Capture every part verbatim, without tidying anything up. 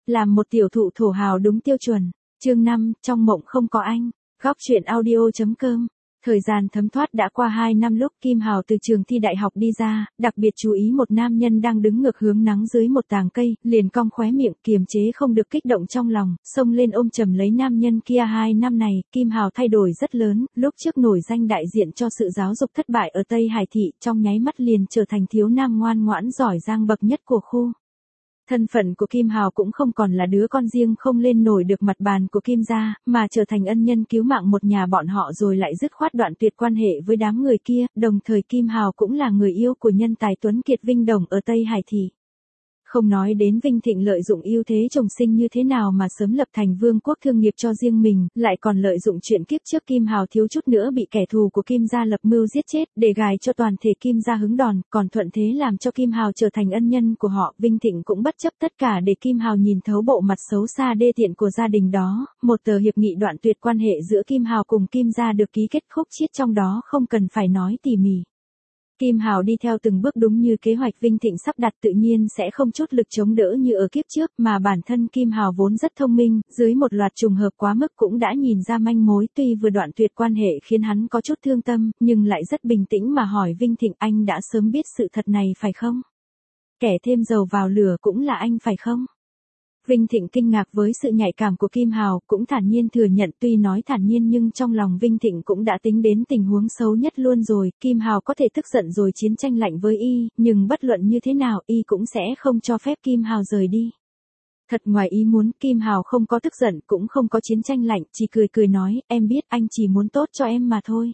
Làm một tiểu thụ thổ hào đúng tiêu chuẩn. Chương năm, trong mộng không có anh. Góc truyện audio chấm com. Thời gian thấm thoát đã qua hai năm lúc Kim Hào từ trường thi đại học đi ra, đặc biệt chú ý một nam nhân đang đứng ngược hướng nắng dưới một tàng cây, liền cong khóe miệng kiềm chế không được kích động trong lòng, xông lên ôm chầm lấy nam nhân kia. Hai năm này, Kim Hào thay đổi rất lớn, lúc trước nổi danh đại diện cho sự giáo dục thất bại ở Tây Hải Thị, trong nháy mắt liền trở thành thiếu nam ngoan ngoãn giỏi giang bậc nhất của khu. Thân phận của Kim Hào cũng không còn là đứa con riêng không lên nổi được mặt bàn của Kim gia, mà trở thành ân nhân cứu mạng một nhà bọn họ rồi lại dứt khoát đoạn tuyệt quan hệ với đám người kia, đồng thời Kim Hào cũng là người yêu của nhân tài tuấn kiệt Vinh Đồng ở Tây Hải Thị. Không nói đến Vinh Thịnh lợi dụng ưu thế chồng sinh như thế nào mà sớm lập thành vương quốc thương nghiệp cho riêng mình, lại còn lợi dụng chuyện kiếp trước Kim Hào thiếu chút nữa bị kẻ thù của Kim gia lập mưu giết chết, để gài cho toàn thể Kim gia hứng đòn, còn thuận thế làm cho Kim Hào trở thành ân nhân của họ. Vinh Thịnh cũng bất chấp tất cả để Kim Hào nhìn thấu bộ mặt xấu xa đê tiện của gia đình đó. Một tờ hiệp nghị đoạn tuyệt quan hệ giữa Kim Hào cùng Kim gia được ký kết khúc chiết trong đó không cần phải nói tỉ mỉ. Kim Hào đi theo từng bước đúng như kế hoạch Vinh Thịnh sắp đặt, tự nhiên sẽ không chút lực chống đỡ như ở kiếp trước, mà bản thân Kim Hào vốn rất thông minh, dưới một loạt trùng hợp quá mức cũng đã nhìn ra manh mối. Tuy vừa đoạn tuyệt quan hệ khiến hắn có chút thương tâm, nhưng lại rất bình tĩnh mà hỏi Vinh Thịnh: anh đã sớm biết sự thật này phải không? Kẻ thêm dầu vào lửa cũng là anh phải không? Vinh Thịnh kinh ngạc với sự nhạy cảm của Kim Hào, cũng thản nhiên thừa nhận. Tuy nói thản nhiên nhưng trong lòng Vinh Thịnh cũng đã tính đến tình huống xấu nhất luôn rồi. Kim Hào có thể tức giận rồi chiến tranh lạnh với y, nhưng bất luận như thế nào y cũng sẽ không cho phép Kim Hào rời đi. Thật ngoài ý muốn, Kim Hào không có tức giận cũng không có chiến tranh lạnh, chỉ cười cười nói: em biết anh chỉ muốn tốt cho em mà thôi.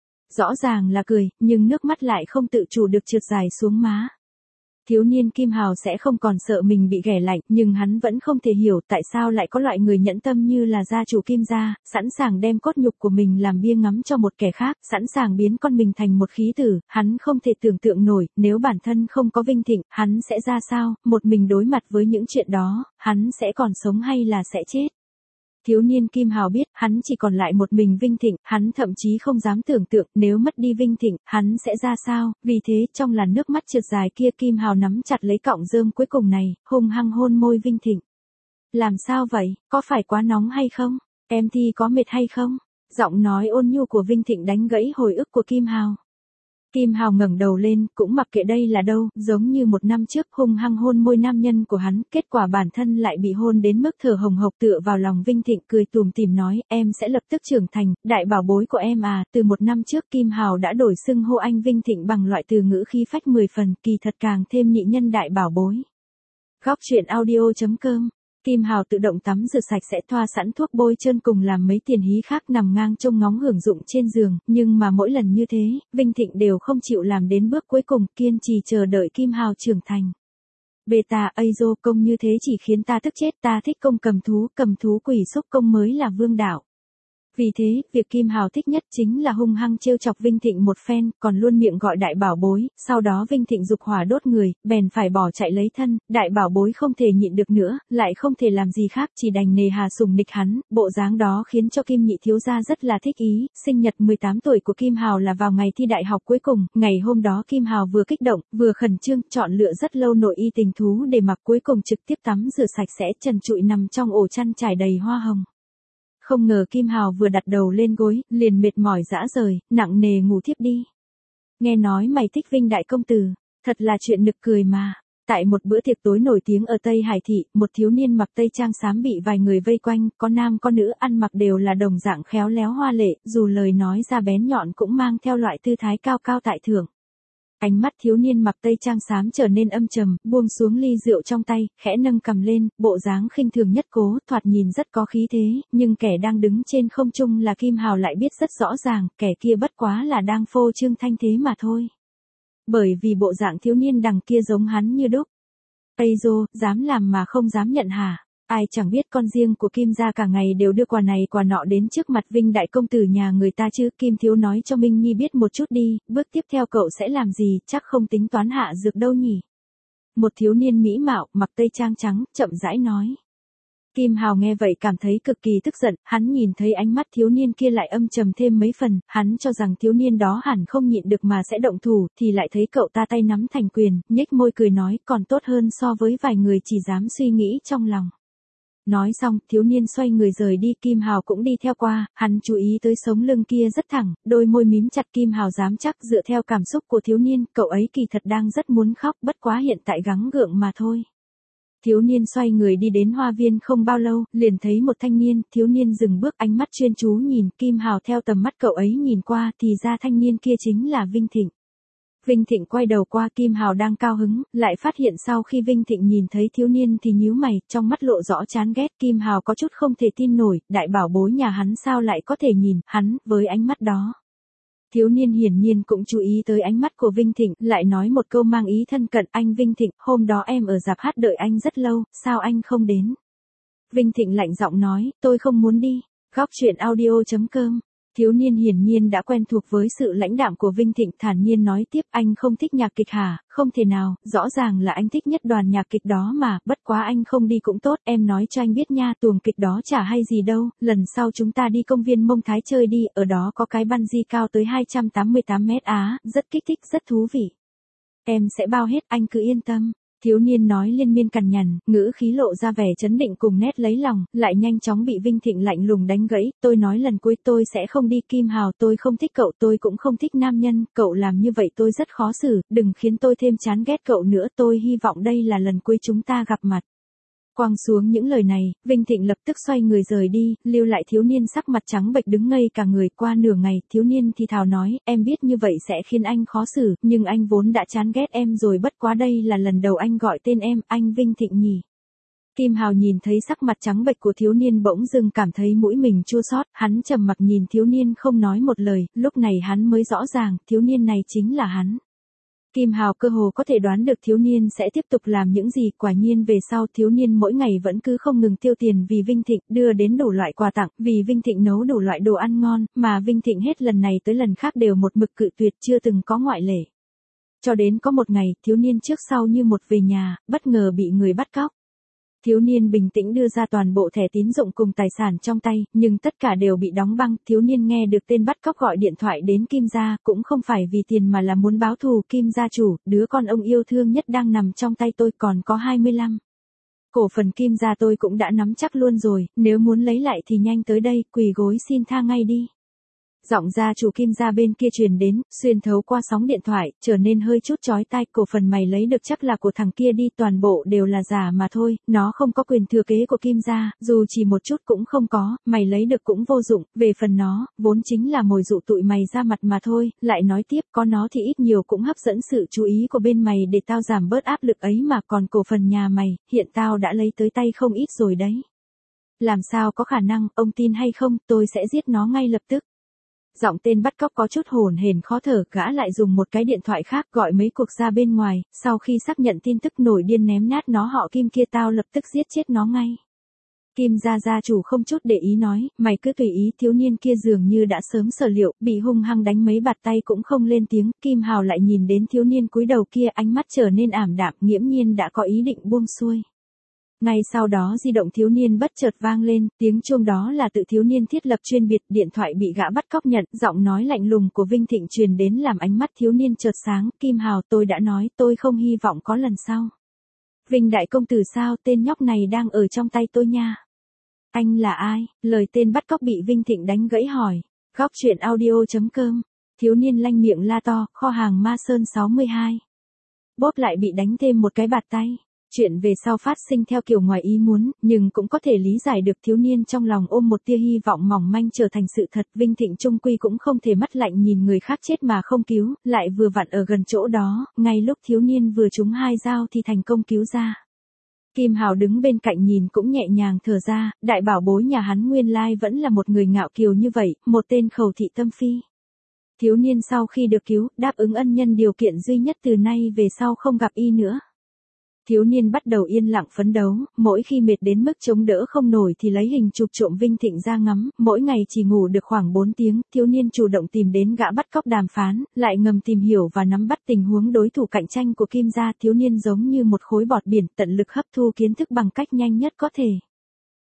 Rõ ràng là cười, nhưng nước mắt lại không tự chủ được trượt dài xuống má. Thiếu niên Kim Hào sẽ không còn sợ mình bị ghẻ lạnh, nhưng hắn vẫn không thể hiểu tại sao lại có loại người nhẫn tâm như là gia chủ Kim gia, sẵn sàng đem cốt nhục của mình làm bia ngắm cho một kẻ khác, sẵn sàng biến con mình thành một khí tử. Hắn không thể tưởng tượng nổi, nếu bản thân không có Vinh Thịnh, hắn sẽ ra sao, một mình đối mặt với những chuyện đó, hắn sẽ còn sống hay là sẽ chết. Thiếu niên Kim Hào biết, hắn chỉ còn lại một mình Vinh Thịnh, hắn thậm chí không dám tưởng tượng, nếu mất đi Vinh Thịnh, hắn sẽ ra sao. Vì thế, trong làn nước mắt trượt dài kia, Kim Hào nắm chặt lấy cọng rơm cuối cùng này, hung hăng hôn môi Vinh Thịnh. Làm sao vậy, có phải quá nóng hay không? Em thi có mệt hay không? Giọng nói ôn nhu của Vinh Thịnh đánh gãy hồi ức của Kim Hào. Kim Hào ngẩng đầu lên, cũng mặc kệ đây là đâu, giống như một năm trước hung hăng hôn môi nam nhân của hắn, kết quả bản thân lại bị hôn đến mức thở hồng hộc tựa vào lòng Vinh Thịnh, cười tủm tỉm nói: em sẽ lập tức trưởng thành, đại bảo bối của em à. Từ một năm trước Kim Hào đã đổi xưng hô anh Vinh Thịnh bằng loại từ ngữ khí phách mười phần, kỳ thật càng thêm nhị nhân đại bảo bối. Góc truyện audio chấm com. Kim Hào tự động tắm rửa sạch sẽ, thoa sẵn thuốc bôi trơn cùng làm mấy tiền hí khác nằm ngang trông ngóng hưởng dụng trên giường, nhưng mà mỗi lần như thế, Vinh Thịnh đều không chịu làm đến bước cuối cùng, kiên trì chờ đợi Kim Hào trưởng thành. Beta Azo công như thế chỉ khiến ta tức chết, ta thích công cầm thú, cầm thú quỷ xúc công mới là vương đạo. Vì thế, việc Kim Hào thích nhất chính là hung hăng trêu chọc Vinh Thịnh một phen, còn luôn miệng gọi đại bảo bối, sau đó Vinh Thịnh dục hỏa đốt người, bèn phải bỏ chạy lấy thân. Đại bảo bối không thể nhịn được nữa, lại không thể làm gì khác, chỉ đành nề hà sủng nịch hắn. Bộ dáng đó khiến cho Kim nhị thiếu gia rất là thích ý. Sinh nhật mười tám tuổi của Kim Hào là vào ngày thi đại học cuối cùng, ngày hôm đó Kim Hào vừa kích động, vừa khẩn trương, chọn lựa rất lâu nội y tình thú để mặc, cuối cùng trực tiếp tắm rửa sạch sẽ, trần trụi nằm trong ổ chăn trải đầy hoa hồng. Không ngờ Kim Hào vừa đặt đầu lên gối, liền mệt mỏi rã rời, nặng nề ngủ thiếp đi. Nghe nói mày thích Vinh đại công tử, thật là chuyện nực cười mà. Tại một bữa tiệc tối nổi tiếng ở Tây Hải Thị, một thiếu niên mặc tây trang xám bị vài người vây quanh, có nam có nữ, ăn mặc đều là đồng dạng khéo léo hoa lệ, dù lời nói ra bén nhọn cũng mang theo loại tư thái cao cao tại thượng. Ánh mắt thiếu niên mặc tây trang xám trở nên âm trầm, buông xuống ly rượu trong tay, khẽ nâng cầm lên, bộ dáng khinh thường nhất cố, thoạt nhìn rất có khí thế, nhưng kẻ đang đứng trên không trung là Kim Hào lại biết rất rõ ràng, kẻ kia bất quá là đang phô trương thanh thế mà thôi. Bởi vì bộ dạng thiếu niên đằng kia giống hắn như đúc. Azo, dám làm mà không dám nhận hả? Ai chẳng biết con riêng của Kim gia cả ngày đều đưa quà này quà nọ đến trước mặt Vinh đại công tử nhà người ta chứ. Kim thiếu nói cho Minh Nhi biết một chút đi, bước tiếp theo cậu sẽ làm gì, chắc không tính toán hạ dược đâu nhỉ? Một thiếu niên mỹ mạo, mặc tây trang trắng, chậm rãi nói. Kim Hào nghe vậy cảm thấy cực kỳ tức giận, hắn nhìn thấy ánh mắt thiếu niên kia lại âm trầm thêm mấy phần, hắn cho rằng thiếu niên đó hẳn không nhịn được mà sẽ động thủ, thì lại thấy cậu ta tay nắm thành quyền, nhếch môi cười nói, còn tốt hơn so với vài người chỉ dám suy nghĩ trong lòng. Nói xong, thiếu niên xoay người rời đi, Kim Hào cũng đi theo qua, hắn chú ý tới sống lưng kia rất thẳng, đôi môi mím chặt. Kim Hào dám chắc dựa theo cảm xúc của thiếu niên, cậu ấy kỳ thật đang rất muốn khóc, bất quá hiện tại gắng gượng mà thôi. Thiếu niên xoay người đi đến hoa viên không bao lâu, liền thấy một thanh niên, thiếu niên dừng bước, ánh mắt chuyên chú nhìn, Kim Hào theo tầm mắt cậu ấy nhìn qua, thì ra thanh niên kia chính là Vinh Thịnh. Vinh Thịnh quay đầu qua, Kim Hào đang cao hứng, lại phát hiện sau khi Vinh Thịnh nhìn thấy thiếu niên thì nhíu mày, trong mắt lộ rõ chán ghét. Kim Hào có chút không thể tin nổi, đại bảo bối nhà hắn sao lại có thể nhìn hắn với ánh mắt đó. Thiếu niên hiển nhiên cũng chú ý tới ánh mắt của Vinh Thịnh, lại nói một câu mang ý thân cận, anh Vinh Thịnh, hôm đó em ở rạp hát đợi anh rất lâu, sao anh không đến? Vinh Thịnh lạnh giọng nói, tôi không muốn đi. Góc truyện audio chấm com. Thiếu niên hiển nhiên đã quen thuộc với sự lãnh đạm của Vinh Thịnh, thản nhiên nói tiếp, anh không thích nhạc kịch hả? Không thể nào, rõ ràng là anh thích nhất đoàn nhạc kịch đó mà, bất quá anh không đi cũng tốt, em nói cho anh biết nha, tuồng kịch đó chả hay gì đâu, lần sau chúng ta đi công viên Mông Thái chơi đi, ở đó có cái bungee cao tới hai trăm tám mươi tám mét á, rất kích thích, rất thú vị. Em sẽ bao hết, anh cứ yên tâm. Thiếu niên nói liên miên cằn nhằn, ngữ khí lộ ra vẻ chấn định cùng nét lấy lòng, lại nhanh chóng bị Vinh Thịnh lạnh lùng đánh gãy, tôi nói lần cuối tôi sẽ không đi. Kim Hào, tôi không thích cậu, tôi cũng không thích nam nhân, cậu làm như vậy tôi rất khó xử, đừng khiến tôi thêm chán ghét cậu nữa, tôi hy vọng đây là lần cuối chúng ta gặp mặt. Quăng xuống những lời này, Vinh Thịnh lập tức xoay người rời đi, lưu lại thiếu niên sắc mặt trắng bệch đứng ngây cả người. Qua nửa ngày, thiếu niên thì thào nói, em biết như vậy sẽ khiến anh khó xử, nhưng anh vốn đã chán ghét em rồi, bất quá đây là lần đầu anh gọi tên em, anh Vinh Thịnh nhỉ. Kim Hào nhìn thấy sắc mặt trắng bệch của thiếu niên bỗng dưng cảm thấy mũi mình chua xót, hắn trầm mặc nhìn thiếu niên không nói một lời, lúc này hắn mới rõ ràng, thiếu niên này chính là hắn. Kim Hào cơ hồ có thể đoán được thiếu niên sẽ tiếp tục làm những gì, quả nhiên về sau thiếu niên mỗi ngày vẫn cứ không ngừng tiêu tiền vì Vinh Thịnh, đưa đến đủ loại quà tặng, vì Vinh Thịnh nấu đủ loại đồ ăn ngon, mà Vinh Thịnh hết lần này tới lần khác đều một mực cự tuyệt, chưa từng có ngoại lệ. Cho đến có một ngày, thiếu niên trước sau như một về nhà, bất ngờ bị người bắt cóc. Thiếu niên bình tĩnh đưa ra toàn bộ thẻ tín dụng cùng tài sản trong tay, nhưng tất cả đều bị đóng băng. Thiếu niên nghe được tên bắt cóc gọi điện thoại đến Kim gia, cũng không phải vì tiền mà là muốn báo thù. Kim gia chủ, đứa con ông yêu thương nhất đang nằm trong tay tôi, còn có hai mươi lăm. Cổ phần Kim gia tôi cũng đã nắm chắc luôn rồi, nếu muốn lấy lại thì nhanh tới đây, quỳ gối xin tha ngay đi. Giọng gia chủ Kim gia bên kia truyền đến, xuyên thấu qua sóng điện thoại, trở nên hơi chút chói tai. Cổ phần mày lấy được chắc là của thằng kia đi, toàn bộ đều là giả mà thôi, nó không có quyền thừa kế của Kim gia, dù chỉ một chút cũng không có, mày lấy được cũng vô dụng, về phần nó, vốn chính là mồi dụ tụi mày ra mặt mà thôi. Lại nói tiếp, có nó thì ít nhiều cũng hấp dẫn sự chú ý của bên mày để tao giảm bớt áp lực ấy mà, còn cổ phần nhà mày, hiện tao đã lấy tới tay không ít rồi đấy. Làm sao có khả năng, ông tin hay không, tôi sẽ giết nó ngay lập tức. Giọng tên bắt cóc có chút hổn hển khó thở, gã lại dùng một cái điện thoại khác gọi mấy cuộc ra bên ngoài, sau khi xác nhận tin tức nổi điên ném nát nó họ Kim kia, tao lập tức giết chết nó ngay. Kim gia gia chủ không chút để ý nói, mày cứ tùy ý. Thiếu niên kia dường như đã sớm sở liệu, bị hung hăng đánh mấy bạt tay cũng không lên tiếng. Kim Hào lại nhìn đến thiếu niên cúi đầu kia, ánh mắt trở nên ảm đạm, nghiễm nhiên đã có ý định buông xuôi. Ngay sau đó di động thiếu niên bất chợt vang lên, tiếng chuông đó là tự thiếu niên thiết lập chuyên biệt, điện thoại bị gã bắt cóc nhận, giọng nói lạnh lùng của Vinh Thịnh truyền đến làm ánh mắt thiếu niên chợt sáng. Kim Hào, tôi đã nói, tôi không hy vọng có lần sau. Vinh đại công tử sao, tên nhóc này đang ở trong tay tôi nha. Anh là ai? Lời tên bắt cóc bị Vinh Thịnh đánh gãy hỏi. Góc truyện audio chấm com. Thiếu niên lanh miệng la to, kho hàng Ma Sơn sáu mươi hai. Bốp lại bị đánh thêm một cái bạt tay. Chuyện về sau phát sinh theo kiểu ngoài ý muốn, nhưng cũng có thể lý giải được. Thiếu niên trong lòng ôm một tia hy vọng mỏng manh trở thành sự thật. Vinh Thịnh trung quy cũng không thể mắt lạnh nhìn người khác chết mà không cứu, lại vừa vặn ở gần chỗ đó, ngay lúc thiếu niên vừa trúng hai dao thì thành công cứu ra. Kim Hào đứng bên cạnh nhìn cũng nhẹ nhàng thở ra, đại bảo bối nhà hắn nguyên lai vẫn là một người ngạo kiều như vậy, một tên khẩu thị tâm phi. Thiếu niên sau khi được cứu, đáp ứng ân nhân điều kiện duy nhất từ nay về sau không gặp y nữa. Thiếu niên bắt đầu yên lặng phấn đấu, mỗi khi mệt đến mức chống đỡ không nổi thì lấy hình chụp trộm Vinh Thịnh ra ngắm, mỗi ngày chỉ ngủ được khoảng bốn tiếng, thiếu niên chủ động tìm đến gã bắt cóc đàm phán, lại ngầm tìm hiểu và nắm bắt tình huống đối thủ cạnh tranh của Kim gia. Thiếu niên giống như một khối bọt biển, tận lực hấp thu kiến thức bằng cách nhanh nhất có thể.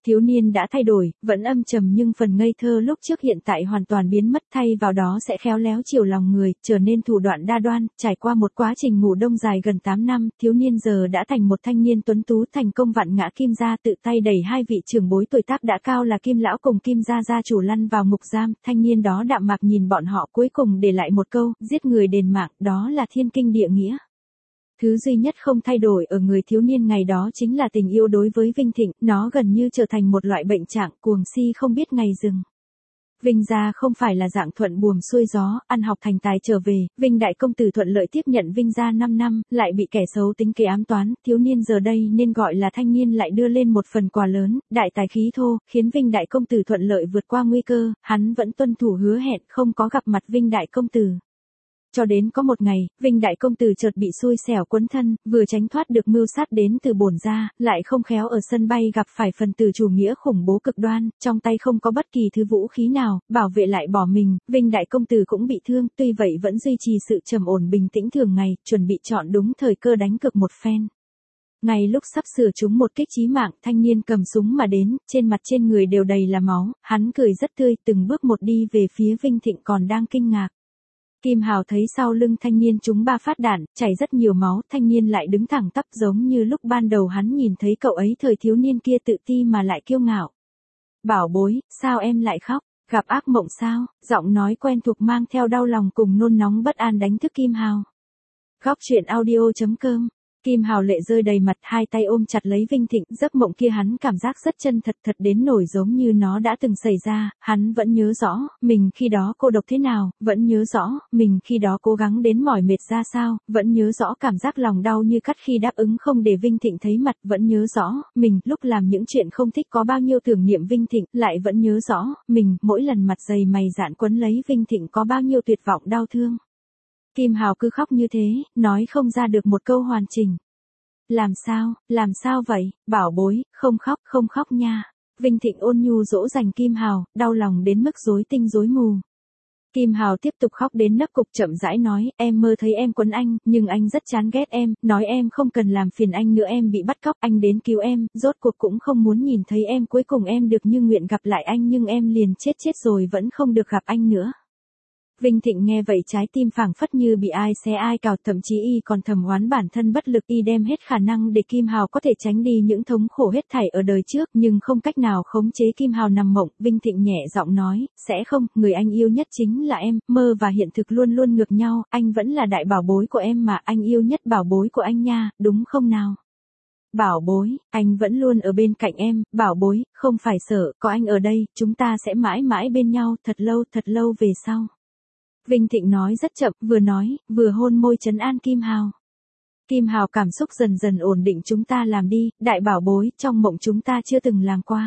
Thiếu niên đã thay đổi, vẫn âm trầm nhưng phần ngây thơ lúc trước hiện tại hoàn toàn biến mất, thay vào đó sẽ khéo léo chiều lòng người, trở nên thủ đoạn đa đoan. Trải qua một quá trình ngủ đông dài gần tám năm, thiếu niên giờ đã thành một thanh niên tuấn tú, thành công vặn ngã Kim gia, tự tay đẩy hai vị trưởng bối tuổi tác đã cao là Kim lão cùng Kim gia gia chủ lăn vào ngục giam. Thanh niên đó đạm mạc nhìn bọn họ, cuối cùng để lại một câu: giết người đền mạng, đó là thiên kinh địa nghĩa. Thứ duy nhất không thay đổi ở người thiếu niên ngày đó chính là tình yêu đối với Vinh Thịnh, nó gần như trở thành một loại bệnh trạng, cuồng si không biết ngày dừng. Vinh gia không phải là dạng thuận buồm xuôi gió, ăn học thành tài trở về, Vinh đại công tử thuận lợi tiếp nhận Vinh gia năm năm, lại bị kẻ xấu tính kế ám toán, thiếu niên giờ đây nên gọi là thanh niên lại đưa lên một phần quà lớn, đại tài khí thô, khiến Vinh đại công tử thuận lợi vượt qua nguy cơ, hắn vẫn tuân thủ hứa hẹn, không có gặp mặt Vinh đại công tử. Cho đến có một ngày, Vinh đại công tử chợt bị xui xẻo quấn thân, vừa tránh thoát được mưu sát đến từ bổn gia, lại không khéo ở sân bay gặp phải phần tử chủ nghĩa khủng bố cực đoan, trong tay không có bất kỳ thứ vũ khí nào, bảo vệ lại bỏ mình, Vinh đại công tử cũng bị thương, tuy vậy vẫn duy trì sự trầm ổn bình tĩnh thường ngày, chuẩn bị chọn đúng thời cơ đánh cược một phen. Ngay lúc sắp sửa trúng một kích chí mạng, thanh niên cầm súng mà đến, trên mặt trên người đều đầy là máu, hắn cười rất tươi, từng bước một đi về phía Vinh Thịnh còn đang kinh ngạc. Kim Hào thấy sau lưng thanh niên trúng ba phát đạn, chảy rất nhiều máu, thanh niên lại đứng thẳng tắp giống như lúc ban đầu hắn nhìn thấy cậu ấy, thời thiếu niên kia tự ti mà lại kiêu ngạo. Bảo bối, sao em lại khóc, gặp ác mộng sao? Giọng nói quen thuộc mang theo đau lòng cùng nôn nóng bất an đánh thức Kim Hào. Góc truyện audio chấm com. Kim Hào lệ rơi đầy mặt, hai tay ôm chặt lấy Vinh Thịnh, giấc mộng kia hắn cảm giác rất chân thật, thật đến nổi giống như nó đã từng xảy ra, hắn vẫn nhớ rõ, mình khi đó cô độc thế nào, vẫn nhớ rõ, mình khi đó cố gắng đến mỏi mệt ra sao, vẫn nhớ rõ cảm giác lòng đau như cắt khi đáp ứng không để Vinh Thịnh thấy mặt, vẫn nhớ rõ, mình lúc làm những chuyện không thích có bao nhiêu tưởng niệm Vinh Thịnh, lại vẫn nhớ rõ, mình mỗi lần mặt dày mày dạn quấn lấy Vinh Thịnh có bao nhiêu tuyệt vọng đau thương. Kim Hào cứ khóc như thế, nói không ra được một câu hoàn chỉnh. Làm sao, làm sao vậy, bảo bối, không khóc, không khóc nha. Vinh Thịnh ôn nhu dỗ dành Kim Hào, đau lòng đến mức rối tinh rối mù. Kim Hào tiếp tục khóc đến nấc cục, chậm rãi nói, em mơ thấy em quấn anh, nhưng anh rất chán ghét em, nói em không cần làm phiền anh nữa, em bị bắt cóc, anh đến cứu em, rốt cuộc cũng không muốn nhìn thấy em, cuối cùng em được như nguyện gặp lại anh nhưng em liền chết chết rồi vẫn không được gặp anh nữa. Vinh Thịnh nghe vậy trái tim phảng phất như bị ai xé ai cào, thậm chí y còn thầm oán bản thân bất lực, y đem hết khả năng để Kim Hào có thể tránh đi những thống khổ hết thảy ở đời trước, nhưng không cách nào khống chế Kim Hào nằm mộng. Vinh Thịnh nhẹ giọng nói, sẽ không, người anh yêu nhất chính là em, mơ và hiện thực luôn luôn ngược nhau, anh vẫn là đại bảo bối của em mà, anh yêu nhất bảo bối của anh nha, đúng không nào? Bảo bối, anh vẫn luôn ở bên cạnh em, bảo bối, không phải sợ, có anh ở đây, chúng ta sẽ mãi mãi bên nhau, thật lâu, thật lâu về sau. Vinh Thịnh nói rất chậm, vừa nói, vừa hôn môi trấn an Kim Hào. Kim Hào cảm xúc dần dần ổn định, chúng ta làm đi, đại bảo bối, trong mộng chúng ta chưa từng làm qua.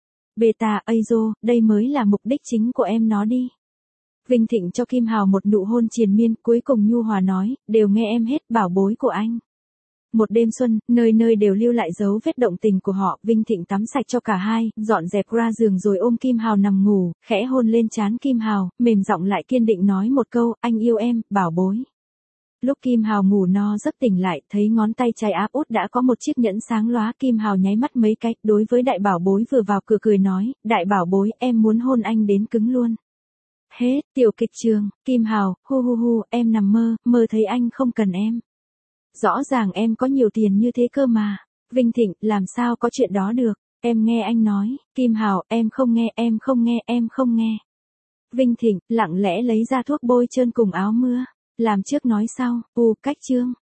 Beta, Azo, đây mới là mục đích chính của em, nó đi. Vinh Thịnh cho Kim Hào một nụ hôn triền miên, cuối cùng nhu hòa nói, đều nghe em hết, bảo bối của anh. Một đêm xuân, nơi nơi đều lưu lại dấu vết động tình của họ, Vinh Thịnh tắm sạch cho cả hai, dọn dẹp ra giường rồi ôm Kim Hào nằm ngủ, khẽ hôn lên trán Kim Hào, mềm giọng lại kiên định nói một câu, anh yêu em, bảo bối. Lúc Kim Hào ngủ no giấc tỉnh lại, thấy ngón tay trái áp út đã có một chiếc nhẫn sáng lóa, Kim Hào nháy mắt mấy cái, đối với đại bảo bối vừa vào cửa cười nói, đại bảo bối, em muốn hôn anh đến cứng luôn. Hết, tiểu kịch trường, Kim Hào, hu hu hu, em nằm mơ, mơ thấy anh không cần em. Rõ ràng em có nhiều tiền như thế cơ mà. Vinh Thịnh, làm sao có chuyện đó được, em nghe anh nói. Kim Hào, em không nghe, em không nghe, em không nghe. Vinh Thịnh, lặng lẽ lấy ra thuốc bôi trơn cùng áo mưa. Làm trước nói sau, u, cách chương.